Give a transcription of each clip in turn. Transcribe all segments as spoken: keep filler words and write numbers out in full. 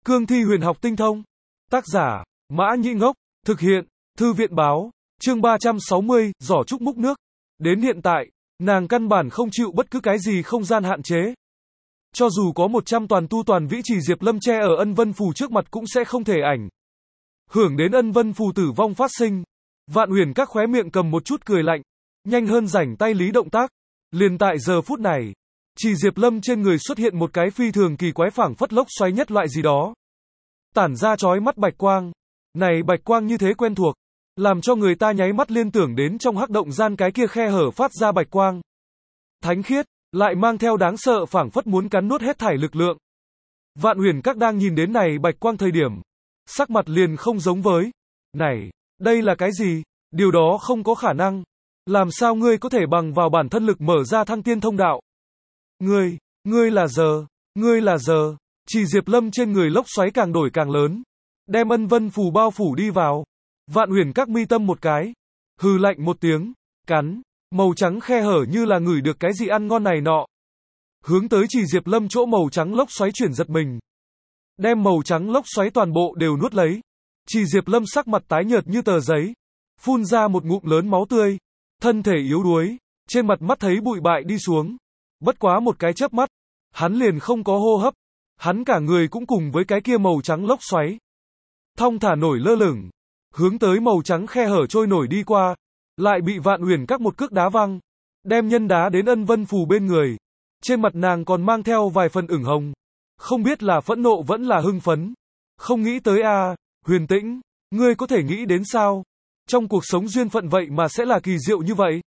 Cương thi huyền học tinh thông. Tác giả, Mã Nhĩ Ngốc. Thực hiện, Thư viện báo. Chương ba trăm sáu mươi, giỏ trúc múc nước. Đến hiện tại, nàng căn bản không chịu bất cứ cái gì không gian hạn chế. Cho dù có một trăm toàn tu toàn vĩ trì Diệp Lâm che ở ân vân phù trước mặt cũng sẽ không thể ảnh hưởng đến ân vân phù tử vong phát sinh. Vạn huyền các khóe miệng cầm một chút cười lạnh, nhanh hơn rảnh tay lý động tác. Liền tại giờ phút này, trì Diệp Lâm trên người xuất hiện một cái phi thường kỳ quái phảng phất lốc xoáy nhất loại gì đó. Tản ra chói mắt bạch quang. Này bạch quang như thế quen thuộc, làm cho người ta nháy mắt liên tưởng đến trong hắc động gian cái kia khe hở phát ra bạch quang. Thánh khiết, lại mang theo đáng sợ phảng phất muốn cắn nuốt hết thảy lực lượng. Vạn huyền các đang nhìn đến này bạch quang thời điểm, sắc mặt liền không giống với. Này, đây là cái gì? Điều đó không có khả năng. Làm sao ngươi có thể bằng vào bản thân lực mở ra thăng tiên thông đạo? Ngươi, ngươi là giờ, ngươi là giờ. Trì Diệp Lâm trên người lốc xoáy càng đổi càng lớn, đem ân vân phù bao phủ đi vào. Vạn huyền các mi tâm một cái, hừ lạnh một tiếng, cắn, màu trắng khe hở như là ngửi được cái gì ăn ngon này nọ. Hướng tới Trì Diệp Lâm chỗ màu trắng lốc xoáy chuyển giật mình, đem màu trắng lốc xoáy toàn bộ đều nuốt lấy. Trì Diệp Lâm sắc mặt tái nhợt như tờ giấy, phun ra một ngụm lớn máu tươi, thân thể yếu đuối, trên mặt mắt thấy bụi bại đi xuống. Bất quá một cái chớp mắt, hắn liền không có hô hấp, hắn cả người cũng cùng với cái kia màu trắng lốc xoáy thong thả nổi lơ lửng, hướng tới màu trắng khe hở trôi nổi đi qua, lại bị Vạn huyền các một cước đá văng, đem nhân đá đến ân vân phù bên người. Trên mặt nàng còn mang theo vài phần ửng hồng, không biết là phẫn nộ vẫn là hưng phấn. Không nghĩ tới a, à, Huyền Tĩnh, ngươi có thể nghĩ đến sao? Trong cuộc sống duyên phận vậy mà sẽ là kỳ diệu như vậy.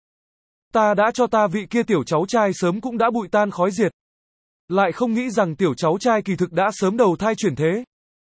Ta đã cho ta vị kia tiểu cháu trai sớm cũng đã bụi tan khói diệt. Lại không nghĩ rằng tiểu cháu trai kỳ thực đã sớm đầu thai chuyển thế.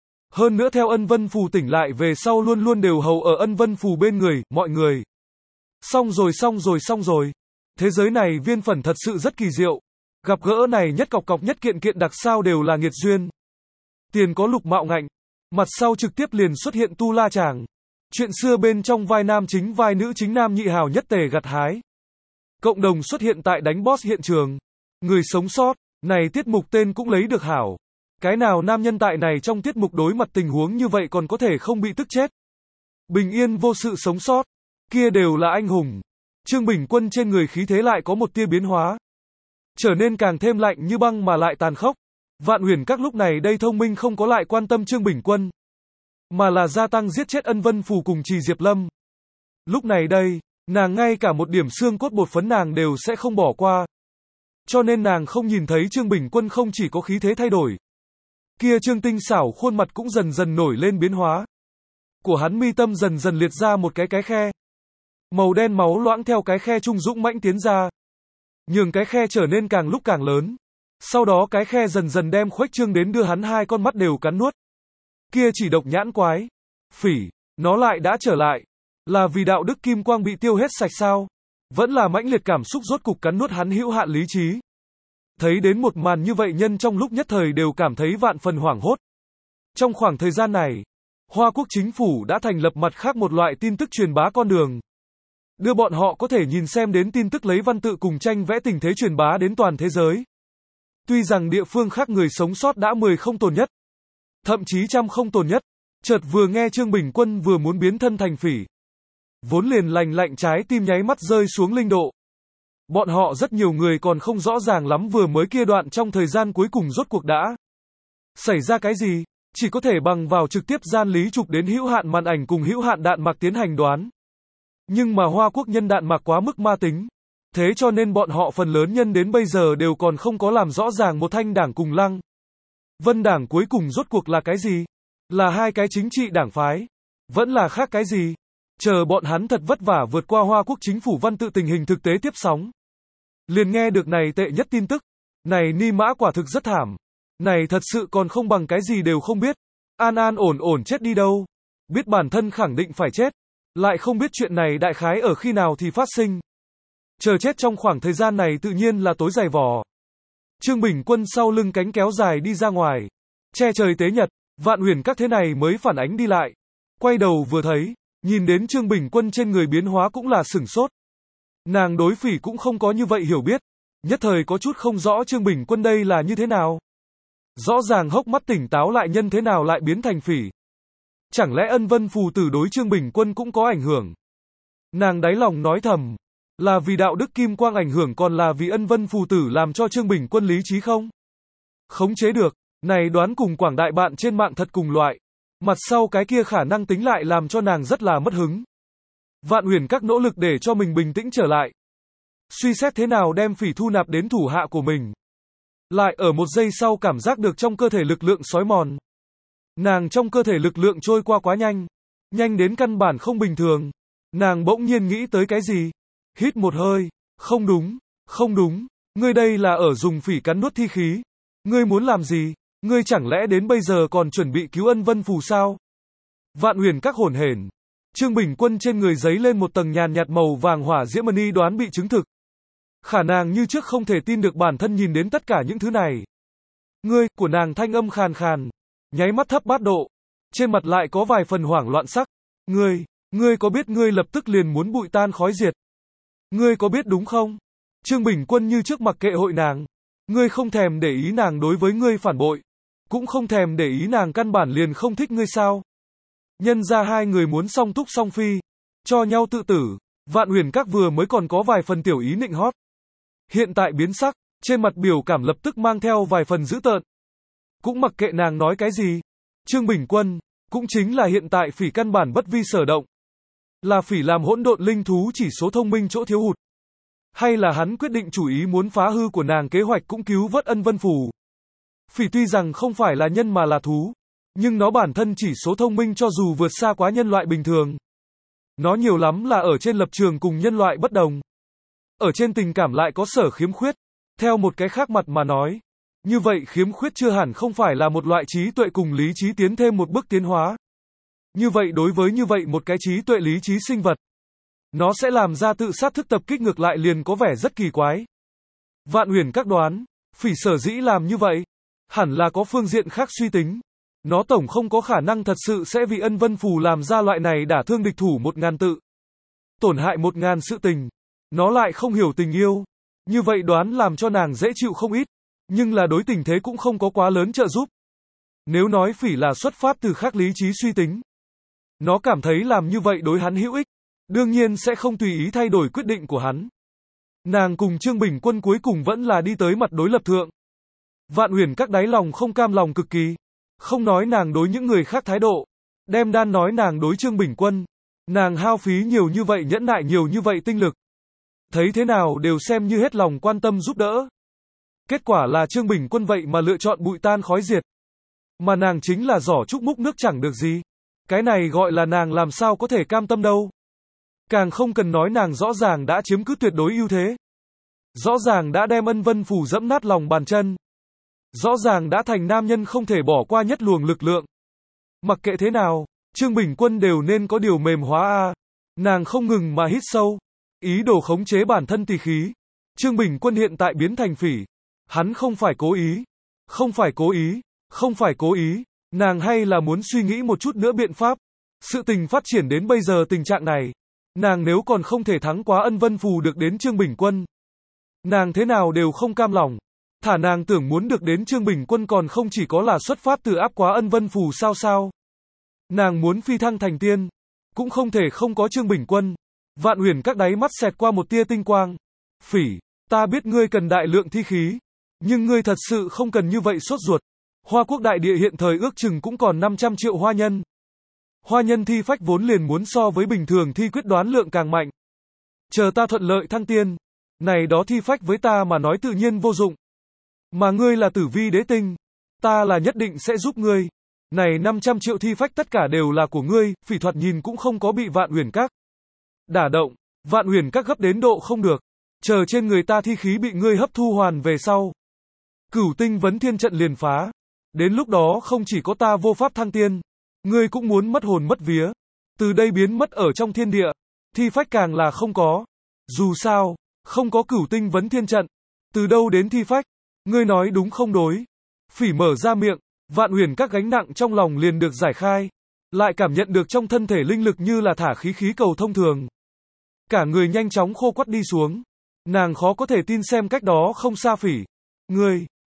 Hơn nữa theo ân vân phù tỉnh lại về sau luôn luôn đều hầu ở ân vân phù bên người, mọi người. Xong rồi xong rồi xong rồi. Thế giới này viên phẩn thật sự rất kỳ diệu. Gặp gỡ này nhất cọc cọc nhất kiện kiện đặc sao đều là nghiệt duyên. Tiền có lục mạo ngạnh. Mặt sau trực tiếp liền xuất hiện tu la chàng. Chuyện xưa bên trong vai nam chính vai nữ chính nam nhị hào nhất tề gặt hái. Cộng đồng xuất hiện tại đánh boss hiện trường. Người sống sót, này tiết mục tên cũng lấy được hảo. Cái nào nam nhân tại này trong tiết mục đối mặt tình huống như vậy còn có thể không bị tức chết. Bình yên vô sự sống sót. Kia đều là anh hùng. Trương Bình Quân trên người khí thế lại có một tia biến hóa. Trở nên càng thêm lạnh như băng mà lại tàn khốc. Vạn huyền các lúc này đây thông minh không có lại quan tâm Trương Bình Quân, mà là gia tăng giết chết ân vân phù cùng Trì Diệp Lâm. Lúc này đây, nàng ngay cả một điểm xương cốt bột phấn nàng đều sẽ không bỏ qua. Cho nên nàng không nhìn thấy Trương Bình Quân không chỉ có khí thế thay đổi. Kia trương tinh xảo khuôn mặt cũng dần dần nổi lên biến hóa. Của hắn mi tâm dần dần liệt ra một cái cái khe. Màu đen máu loãng theo cái khe trung dũng mãnh tiến ra. Nhường cái khe trở nên càng lúc càng lớn. Sau đó cái khe dần dần đem khuếch trương đến đưa hắn hai con mắt đều cắn nuốt. Kia chỉ độc nhãn quái. Phỉ, nó lại đã trở lại. Là vì đạo đức kim quang bị tiêu hết sạch sao? Vẫn là mãnh liệt cảm xúc rốt cục cắn nuốt hắn hữu hạn lý trí. Thấy đến một màn như vậy nhân trong lúc nhất thời đều cảm thấy vạn phần hoảng hốt. Trong khoảng thời gian này, Hoa Quốc chính phủ đã thành lập mặt khác một loại tin tức truyền bá con đường. Đưa bọn họ có thể nhìn xem đến tin tức lấy văn tự cùng tranh vẽ tình thế truyền bá đến toàn thế giới. Tuy rằng địa phương khác người sống sót đã mười không tồn nhất, thậm chí trăm không tồn nhất, chợt vừa nghe Trương Bình Quân vừa muốn biến thân thành phỉ. Vốn liền lành lạnh trái tim nháy mắt rơi xuống linh độ. Bọn họ rất nhiều người còn không rõ ràng lắm vừa mới kia đoạn trong thời gian cuối cùng rốt cuộc đã xảy ra cái gì, chỉ có thể bằng vào trực tiếp gian lý chụp đến hữu hạn màn ảnh cùng hữu hạn đạn mạc tiến hành đoán. Nhưng mà Hoa Quốc nhân đạn mạc quá mức ma tính, thế cho nên bọn họ phần lớn nhân đến bây giờ đều còn không có làm rõ ràng một thanh đảng cùng lăng Vân đảng cuối cùng rốt cuộc là cái gì? Là hai cái chính trị đảng phái? Vẫn là khác cái gì? Chờ bọn hắn thật vất vả vượt qua Hoa Quốc chính phủ văn tự tình hình thực tế tiếp sóng. Liền nghe được này tệ nhất tin tức. Này ni mã quả thực rất thảm. Này thật sự còn không bằng cái gì đều không biết. An an ổn ổn chết đi đâu. Biết bản thân khẳng định phải chết. Lại không biết chuyện này đại khái ở khi nào thì phát sinh. Chờ chết trong khoảng thời gian này tự nhiên là tối dày vò. Trương Bình Quân sau lưng cánh kéo dài đi ra ngoài. Che trời tế nhật, Vạn huyền các thế này mới phản ánh đi lại. Quay đầu vừa thấy, nhìn đến Trương Bình Quân trên người biến hóa cũng là sửng sốt. Nàng đối phỉ cũng không có như vậy hiểu biết. Nhất thời có chút không rõ Trương Bình Quân đây là như thế nào. Rõ ràng hốc mắt tỉnh táo lại nhân thế nào lại biến thành phỉ? Chẳng lẽ ân vân phù tử đối Trương Bình Quân cũng có ảnh hưởng? Nàng đáy lòng nói thầm, là vì đạo đức kim quang ảnh hưởng còn là vì ân vân phù tử làm cho Trương Bình Quân lý trí không? Khống chế được, này đoán cùng quảng đại bạn trên mạng thật cùng loại. Mặt sau cái kia khả năng tính lại làm cho nàng rất là mất hứng. Vạn Huyền Các nỗ lực để cho mình bình tĩnh trở lại. Suy xét thế nào đem phỉ thu nạp đến thủ hạ của mình. Lại ở một giây sau cảm giác được trong cơ thể lực lượng xói mòn. Nàng trong cơ thể lực lượng trôi qua quá nhanh. Nhanh đến căn bản không bình thường. Nàng bỗng nhiên nghĩ tới cái gì? Hít một hơi. Không đúng, không đúng. Ngươi đây là ở dùng phỉ cắn nuốt thi khí. Ngươi muốn làm gì? Ngươi chẳng lẽ đến bây giờ còn chuẩn bị cứu ân vân phù sao? Vạn Huyền Các hồn hển. Trương Bình Quân trên người giấy lên một tầng nhàn nhạt màu vàng hỏa diễm mani đoán bị chứng thực. Khả nàng như trước không thể tin được bản thân nhìn đến tất cả những thứ này. Ngươi, của nàng thanh âm khàn khàn, nháy mắt thấp bát độ, trên mặt lại có vài phần hoảng loạn sắc. Ngươi, ngươi có biết ngươi lập tức liền muốn bụi tan khói diệt? Ngươi có biết đúng không? Trương Bình Quân như trước mặc kệ hội nàng. Ngươi không thèm để ý nàng đối với ngươi phản bội, cũng không thèm để ý nàng căn bản liền không thích ngươi sao? Nhân ra hai người muốn song túc song phi, cho nhau tự tử. Vạn Huyền Các vừa mới còn có vài phần tiểu ý nịnh hót, hiện tại biến sắc, trên mặt biểu cảm lập tức mang theo vài phần dữ tợn. Cũng mặc kệ nàng nói cái gì. Trương Bình Quân, cũng chính là hiện tại phỉ căn bản bất vi sở động. Là phỉ làm hỗn độn linh thú chỉ số thông minh chỗ thiếu hụt. Hay là hắn quyết định chủ ý muốn phá hư của nàng kế hoạch cũng cứu vớt ân vân phù. Phỉ tuy rằng không phải là nhân mà là thú, nhưng nó bản thân chỉ số thông minh cho dù vượt xa quá nhân loại bình thường. Nó nhiều lắm là ở trên lập trường cùng nhân loại bất đồng. Ở trên tình cảm lại có sở khiếm khuyết. Theo một cái khác mặt mà nói, như vậy khiếm khuyết chưa hẳn không phải là một loại trí tuệ cùng lý trí tiến thêm một bước tiến hóa. Như vậy đối với như vậy một cái trí tuệ lý trí sinh vật, nó sẽ làm ra tự sát thức tập kích ngược lại liền có vẻ rất kỳ quái. Vạn Huyền Các đoán, phỉ sở dĩ làm như vậy, hẳn là có phương diện khác suy tính. Nó tổng không có khả năng thật sự sẽ vì ân vân phù làm ra loại này đả thương địch thủ một ngàn tự, tổn hại một ngàn sự tình. Nó lại không hiểu tình yêu. Như vậy đoán làm cho nàng dễ chịu không ít, nhưng là đối tình thế cũng không có quá lớn trợ giúp. Nếu nói phỉ là xuất phát từ khác lý trí suy tính, nó cảm thấy làm như vậy đối hắn hữu ích, đương nhiên sẽ không tùy ý thay đổi quyết định của hắn. Nàng cùng Trương Bình Quân cuối cùng vẫn là đi tới mặt đối lập thượng. Vạn Huyền Các đáy lòng không cam lòng cực kỳ. Không nói nàng đối những người khác thái độ, đem đan nói nàng đối Trương Bình Quân. Nàng hao phí nhiều như vậy nhẫn nại nhiều như vậy tinh lực. Thấy thế nào đều xem như hết lòng quan tâm giúp đỡ. Kết quả là Trương Bình Quân vậy mà lựa chọn bụi tan khói diệt. Mà nàng chính là giỏ trúc múc nước chẳng được gì. Cái này gọi là nàng làm sao có thể cam tâm đâu. Càng không cần nói nàng rõ ràng đã chiếm cứ tuyệt đối ưu thế. Rõ ràng đã đem ân vân phù dẫm nát lòng bàn chân. Rõ ràng đã thành nam nhân không thể bỏ qua nhất luồng lực lượng. Mặc kệ thế nào, Trương Bình Quân đều nên có điều mềm hóa a. À. Nàng không ngừng mà hít sâu, ý đồ khống chế bản thân tỳ khí. Trương Bình Quân hiện tại biến thành phỉ. Hắn không phải cố ý. Không phải cố ý. Không phải cố ý. Nàng hay là muốn suy nghĩ một chút nữa biện pháp. Sự tình phát triển đến bây giờ tình trạng này. Nàng nếu còn không thể thắng quá ân vân phù được đến Trương Bình Quân, nàng thế nào đều không cam lòng. Thả nàng tưởng muốn được đến Trương Bình Quân còn không chỉ có là xuất phát từ áp quá ân vân phù sao sao. Nàng muốn phi thăng thành tiên, cũng không thể không có Trương Bình Quân. Vạn Huyền Các đáy mắt xẹt qua một tia tinh quang. Phỉ, ta biết ngươi cần đại lượng thi khí, nhưng ngươi thật sự không cần như vậy sốt ruột. Hoa Quốc đại địa hiện thời ước chừng cũng còn năm trăm triệu hoa nhân. Hoa nhân thi phách vốn liền muốn so với bình thường thi quyết đoán lượng càng mạnh. Chờ ta thuận lợi thăng tiên, này đó thi phách với ta mà nói tự nhiên vô dụng. Mà ngươi là tử vi đế tinh, ta là nhất định sẽ giúp ngươi. Này năm trăm triệu thi phách tất cả đều là của ngươi, phỉ thoạt nhìn cũng không có bị Vạn Huyền Các đả động. Vạn Huyền Các gấp đến độ không được. Chờ trên người ta thi khí bị ngươi hấp thu hoàn về sau, Cửu Tinh vấn thiên trận liền phá. Đến lúc đó không chỉ có ta vô pháp thăng tiên, ngươi cũng muốn mất hồn mất vía. Từ đây biến mất ở trong thiên địa, thi phách càng là không có. Dù sao, không có Cửu Tinh vấn thiên trận, từ đâu đến thi phách? Ngươi nói đúng không đối? Phỉ mở ra miệng, Vạn Huyền Các gánh nặng trong lòng liền được giải khai. Lại cảm nhận được trong thân thể linh lực như là thả khí khí cầu thông thường. Cả người nhanh chóng khô quắt đi xuống. Nàng khó có thể tin xem cách đó không xa phỉ. Ngươi,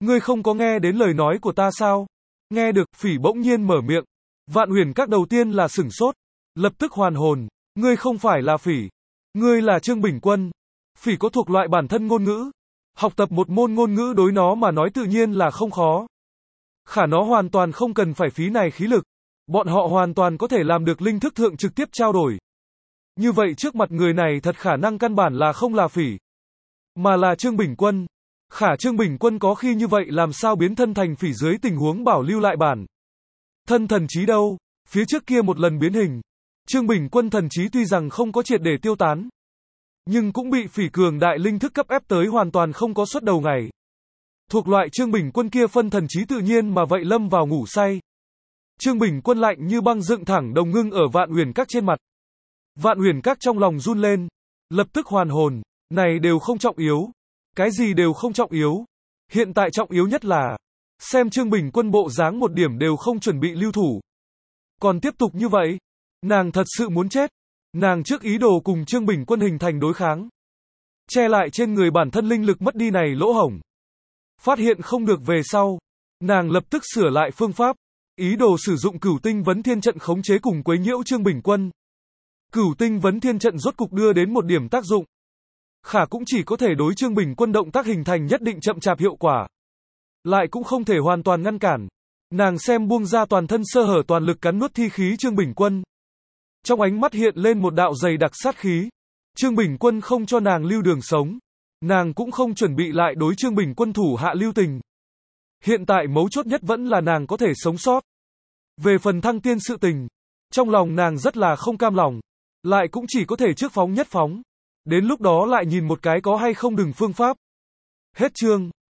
Ngươi không có nghe đến lời nói của ta sao? Nghe được, Phỉ bỗng nhiên mở miệng. Vạn Huyền Các đầu tiên là sửng sốt, lập tức hoàn hồn. Ngươi không phải là Phỉ. Ngươi là Trương Bình Quân. Phỉ có thuộc loại bản thân ngôn ngữ. Học tập một môn ngôn ngữ đối nó mà nói tự nhiên là không khó. Khả nó hoàn toàn không cần phải phí này khí lực. Bọn họ hoàn toàn có thể làm được linh thức thượng trực tiếp trao đổi. Như vậy trước mặt người này thật khả năng căn bản là không là Phỉ, mà là Trương Bình Quân. Khả Trương Bình Quân có khi như vậy làm sao biến thân thành Phỉ dưới tình huống bảo lưu lại bản thân thần trí đâu? Phía trước kia một lần biến hình, Trương Bình Quân thần trí tuy rằng không có triệt để tiêu tán, nhưng cũng bị Phỉ cường đại linh thức cấp ép tới hoàn toàn không có suất đầu ngày. Thuộc loại Trương Bình Quân kia phân thần trí tự nhiên mà vậy lâm vào ngủ say. Trương Bình Quân lạnh như băng dựng thẳng đồng ngưng ở Vạn Huyền Các trên mặt. Vạn Huyền Các trong lòng run lên, lập tức hoàn hồn, này đều không trọng yếu. Cái gì đều không trọng yếu. Hiện tại trọng yếu nhất là, xem Trương Bình Quân bộ dáng một điểm đều không chuẩn bị lưu thủ. Còn tiếp tục như vậy, nàng thật sự muốn chết. Nàng trước ý đồ cùng Trương Bình Quân hình thành đối kháng, che lại trên người bản thân linh lực mất đi này lỗ hổng. Phát hiện không được về sau, nàng lập tức sửa lại phương pháp, ý đồ sử dụng Cửu Tinh Vấn Thiên Trận khống chế cùng quấy nhiễu Trương Bình Quân. Cửu Tinh Vấn Thiên Trận rốt cục đưa đến một điểm tác dụng. Khả cũng chỉ có thể đối Trương Bình Quân động tác hình thành nhất định chậm chạp hiệu quả, lại cũng không thể hoàn toàn ngăn cản. Nàng xem buông ra toàn thân sơ hở toàn lực cắn nuốt thi khí Trương Bình Quân. Trong ánh mắt hiện lên một đạo dày đặc sát khí. Trương Bình Quân không cho nàng lưu đường sống. Nàng cũng không chuẩn bị lại đối Trương Bình Quân thủ hạ lưu tình. Hiện tại mấu chốt nhất vẫn là nàng có thể sống sót. Về phần thăng tiên sự tình, trong lòng nàng rất là không cam lòng, lại cũng chỉ có thể trước phóng nhất phóng. Đến lúc đó lại nhìn một cái có hay không đừng phương pháp. Hết chương.